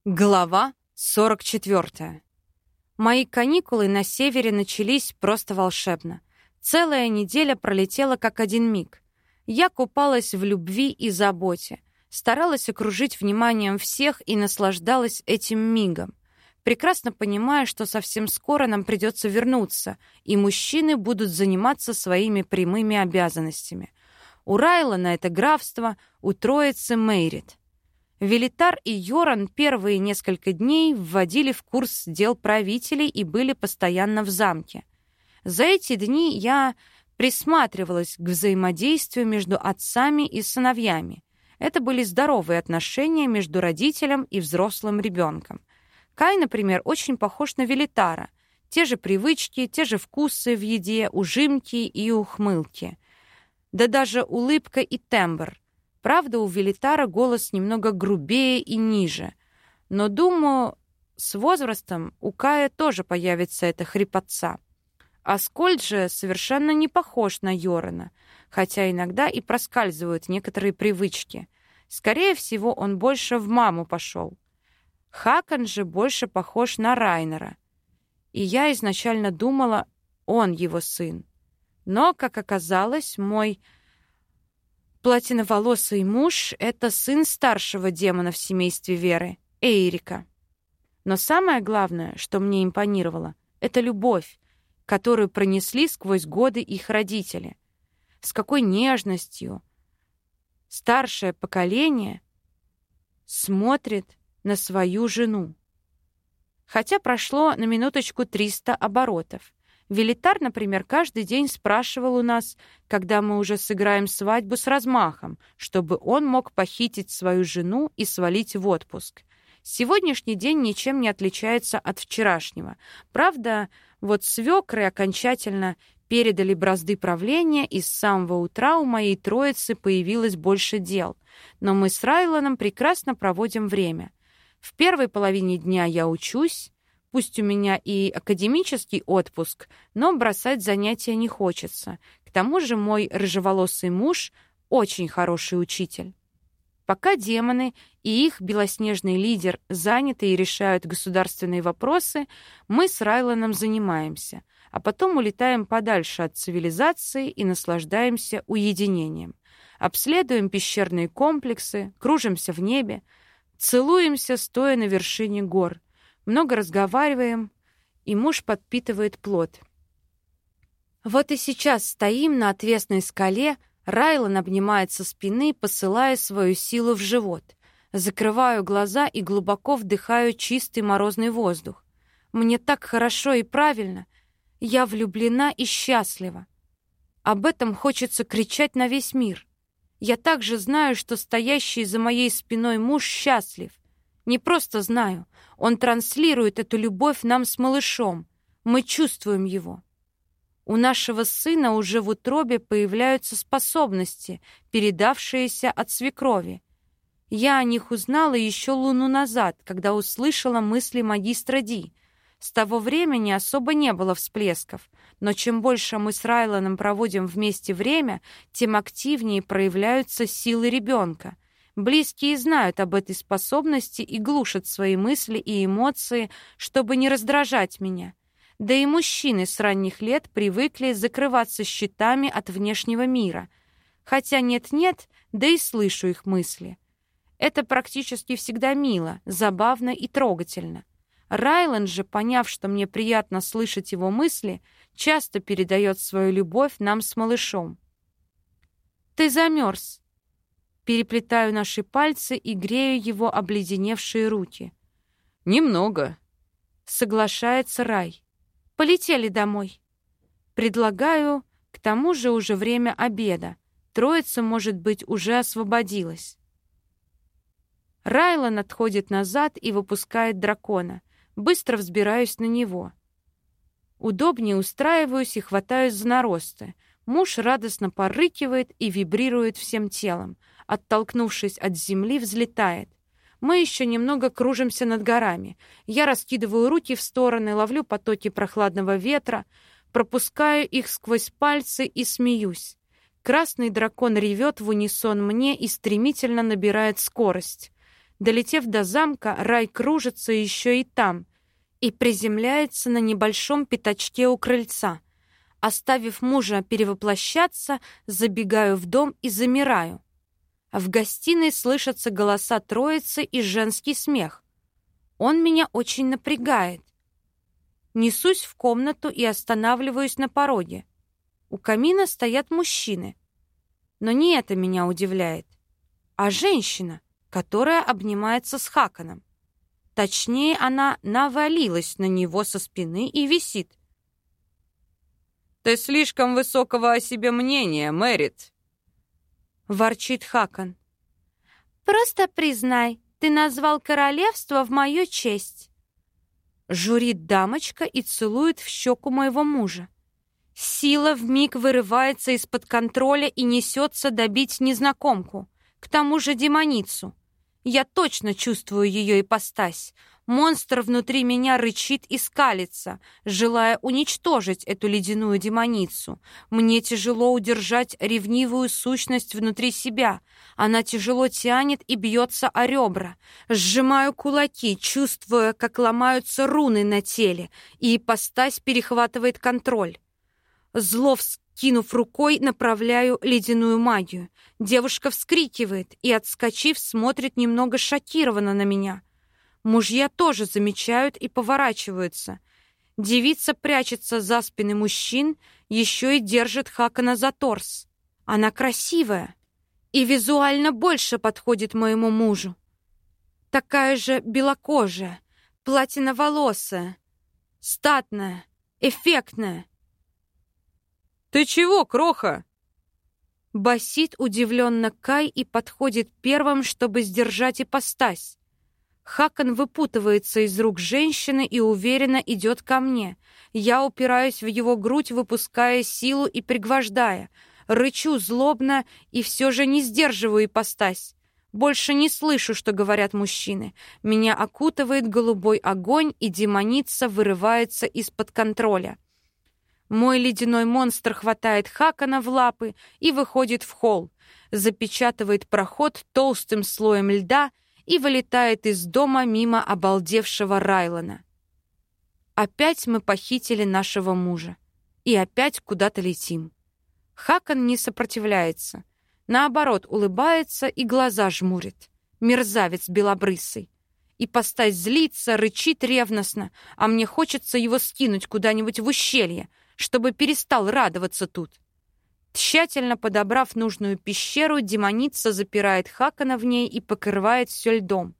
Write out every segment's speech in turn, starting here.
Глава 44. Мои каникулы на севере начались просто волшебно. Целая неделя пролетела как один миг. Я купалась в любви и заботе, старалась окружить вниманием всех и наслаждалась этим мигом, прекрасно понимая, что совсем скоро нам придется вернуться, и мужчины будут заниматься своими прямыми обязанностями. У Райлана это графство, у троицы Мейрит. Велитар и Йоран первые несколько дней вводили в курс дел правителей и были постоянно в замке. За эти дни я присматривалась к взаимодействию между отцами и сыновьями. Это были здоровые отношения между родителем и взрослым ребенком. Кай, например, очень похож на Велитара. Те же привычки, те же вкусы в еде, ужимки и ухмылки. Да даже улыбка и тембр. Правда, у Велитара голос немного грубее и ниже. Но, думаю, с возрастом у Кая тоже появится эта хрипотца. Аскольд же совершенно не похож на Йорана, хотя иногда и проскальзывают некоторые привычки. Скорее всего, он больше в маму пошел. Хакон же больше похож на Райнера. И я изначально думала, он его сын. Но, как оказалось, мой платиноволосый муж — это сын старшего демона в семействе Веры, Эйрика. Но самое главное, что мне импонировало, это любовь, которую пронесли сквозь годы их родители. С какой нежностью старшее поколение смотрит на свою жену. Хотя прошло на минуточку 300 оборотов. Велитар, например, каждый день спрашивал у нас, когда мы уже сыграем свадьбу с размахом, чтобы он мог похитить свою жену и свалить в отпуск. Сегодняшний день ничем не отличается от вчерашнего. Правда, вот свекры окончательно передали бразды правления, и с самого утра у моей троицы появилось больше дел. Но мы с Райланом прекрасно проводим время. В первой половине дня я учусь. Пусть у меня и академический отпуск, но бросать занятия не хочется. К тому же мой рыжеволосый муж очень хороший учитель. Пока демоны и их белоснежный лидер заняты и решают государственные вопросы, мы с Райланом занимаемся, а потом улетаем подальше от цивилизации и наслаждаемся уединением. Обследуем пещерные комплексы, кружимся в небе, целуемся, стоя на вершине гор. Много разговариваем, и муж подпитывает плод. Вот и сейчас стоим на отвесной скале, Райлан обнимает со спины, посылая свою силу в живот. Закрываю глаза и глубоко вдыхаю чистый морозный воздух. Мне так хорошо и правильно. Я влюблена и счастлива. Об этом хочется кричать на весь мир. Я также знаю, что стоящий за моей спиной муж счастлив. Не просто знаю, он транслирует эту любовь нам с малышом. Мы чувствуем его. У нашего сына уже в утробе появляются способности, передавшиеся от свекрови. Я о них узнала еще луну назад, когда услышала мысли магистра Ди. С того времени особо не было всплесков, но чем больше мы с Райланом проводим вместе время, тем активнее проявляются силы ребенка. Близкие знают об этой способности и глушат свои мысли и эмоции, чтобы не раздражать меня. Да и мужчины с ранних лет привыкли закрываться щитами от внешнего мира. Хотя нет-нет, да и слышу их мысли. Это практически всегда мило, забавно и трогательно. Райлан же, поняв, что мне приятно слышать его мысли, часто передает свою любовь нам с малышом. «Ты замерз». Переплетаю наши пальцы и грею его обледеневшие руки. «Немного», — соглашается Рай. «Полетели домой». Предлагаю, к тому же уже время обеда. Троица, может быть, уже освободилась. Райлан отходит назад и выпускает дракона. Быстро взбираюсь на него. Удобнее устраиваюсь и хватаюсь за наросты. Муж радостно порыкивает и вибрирует всем телом. Оттолкнувшись от земли, взлетает. Мы еще немного кружимся над горами. Я раскидываю руки в стороны, ловлю потоки прохладного ветра, пропускаю их сквозь пальцы и смеюсь. Красный дракон ревет в унисон мне и стремительно набирает скорость. Долетев до замка, Рай кружится еще и там и приземляется на небольшом пятачке у крыльца. Оставив мужа перевоплощаться, забегаю в дом и замираю. В гостиной слышатся голоса троицы и женский смех. Он меня очень напрягает. Несусь в комнату и останавливаюсь на пороге. У камина стоят мужчины. Но не это меня удивляет, а женщина, которая обнимается с Хаканом. Точнее, она навалилась на него со спины и висит. «Ты слишком высокого о себе мнения, Мэрит», — ворчит Хакан. «Просто признай, ты назвал королевство в мою честь», — журит дамочка и целует в щеку моего мужа. Сила вмиг вырывается из-под контроля и несется добить незнакомку, к тому же демоницу. Я точно чувствую ее ипостась. Монстр внутри меня рычит и скалится, желая уничтожить эту ледяную демоницу. Мне тяжело удержать ревнивую сущность внутри себя. Она тяжело тянет и бьется о ребра. Сжимаю кулаки, чувствуя, как ломаются руны на теле, и ипостась перехватывает контроль. Зло вскинув рукой, направляю ледяную магию. Девушка вскрикивает и, отскочив, смотрит немного шокированно на меня. Мужья тоже замечают и поворачиваются. Девица прячется за спины мужчин, еще и держит Хакана за торс. Она красивая и визуально больше подходит моему мужу. Такая же белокожая, платиноволосая, статная, эффектная. «Ты чего, кроха?» Басит удивленно Кай и подходит первым, чтобы сдержать ипостась. Хакан выпутывается из рук женщины и уверенно идет ко мне. Я упираюсь в его грудь, выпуская силу и пригвождая. Рычу злобно и все же не сдерживаю ипостась. Больше не слышу, что говорят мужчины. Меня окутывает голубой огонь, и демоница вырывается из-под контроля. Мой ледяной монстр хватает Хакана в лапы и выходит в холл, запечатывает проход толстым слоем льда и вылетает из дома мимо обалдевшего Райлана. Опять мы похитили нашего мужа. И опять куда-то летим. Хакан не сопротивляется. Наоборот, улыбается и глаза жмурит. Мерзавец белобрысый. Ипостась злится, рычит ревностно, а мне хочется его скинуть куда-нибудь в ущелье, чтобы перестал радоваться тут. Тщательно подобрав нужную пещеру, демоница запирает Хакана в ней и покрывает все льдом.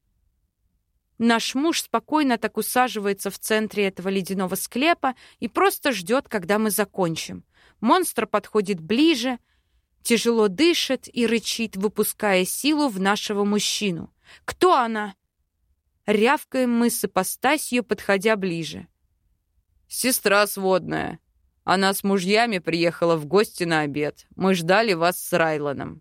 Наш муж спокойно так усаживается в центре этого ледяного склепа и просто ждет, когда мы закончим. Монстр подходит ближе, тяжело дышит и рычит, выпуская силу в нашего мужчину. «Кто она?» Рявкаем мы с ипостасью, подходя ближе. «Сестра сводная. Она с мужьями приехала в гости на обед. Мы ждали вас с Райланом».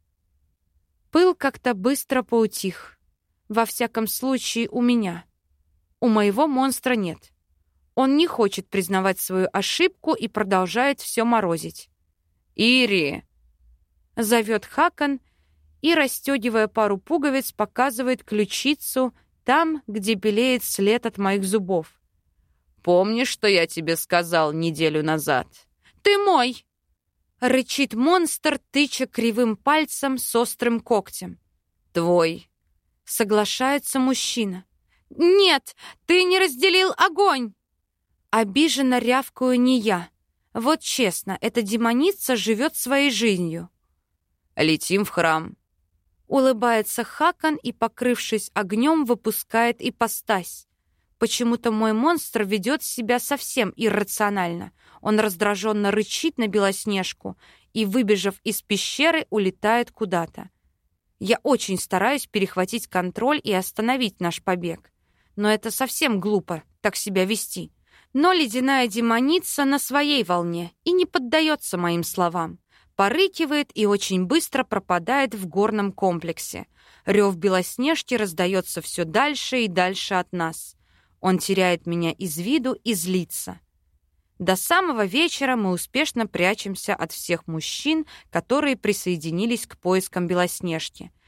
Пыл как-то быстро поутих. Во всяком случае, у меня. У моего монстра нет. Он не хочет признавать свою ошибку и продолжает все морозить. «Ири!» — зовет Хакан и, расстегивая пару пуговиц, показывает ключицу там, где белеет след от моих зубов. «Помнишь, что я тебе сказал неделю назад?» «Ты мой!» — рычит монстр, тыча кривым пальцем с острым когтем. «Твой!» — соглашается мужчина. «Нет, ты не разделил огонь!» Обиженно рявкаю не я. Вот честно, эта демоница живет своей жизнью. «Летим в храм!» Улыбается Хакан и, покрывшись огнем, выпускает ипостась. Почему-то мой монстр ведет себя совсем иррационально. Он раздраженно рычит на Белоснежку и, выбежав из пещеры, улетает куда-то. Я очень стараюсь перехватить контроль и остановить наш побег. Но это совсем глупо, так себя вести. Но ледяная демоница на своей волне и не поддается моим словам. Порыкивает и очень быстро пропадает в горном комплексе. Рев Белоснежки раздается все дальше и дальше от нас. Он теряет меня из виду и злится. До самого вечера мы успешно прячемся от всех мужчин, которые присоединились к поискам Белоснежки.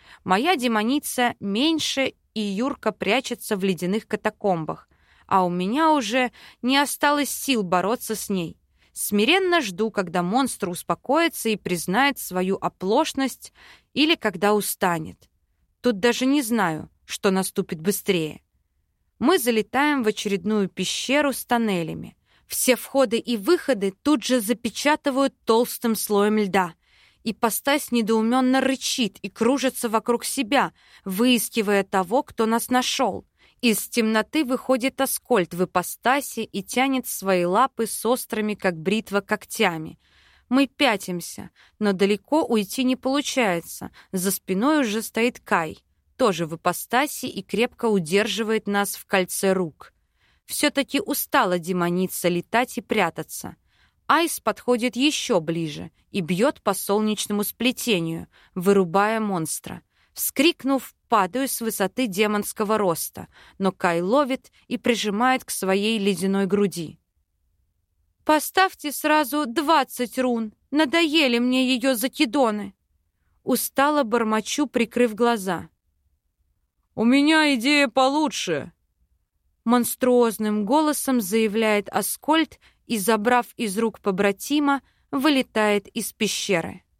Моя демоница меньше, и Юрка прячется в ледяных катакомбах, а у меня уже не осталось сил бороться с ней. Смиренно жду, когда монстр успокоится и признает свою оплошность, или когда устанет. Тут даже не знаю, что наступит быстрее. Мы залетаем в очередную пещеру с тоннелями. Все входы и выходы тут же запечатывают толстым слоем льда. Ипостась недоуменно рычит и кружится вокруг себя, выискивая того, кто нас нашел. Из темноты выходит Аскольд в ипостаси и тянет свои лапы с острыми, как бритва, когтями. Мы пятимся, но далеко уйти не получается. За спиной уже стоит Кай, тоже в ипостаси, и крепко удерживает нас в кольце рук. Все-таки устала демоница летать и прятаться. Айс подходит еще ближе и бьет по солнечному сплетению, вырубая монстра. Вскрикнув, падаю с высоты демонского роста, но Кай ловит и прижимает к своей ледяной груди. «Поставьте сразу 20 рун, надоели мне ее закидоны!» Устало бормочу, прикрыв глаза. «У меня идея получше!» Монструозным голосом заявляет Аскольд и, забрав из рук побратима, вылетает из пещеры.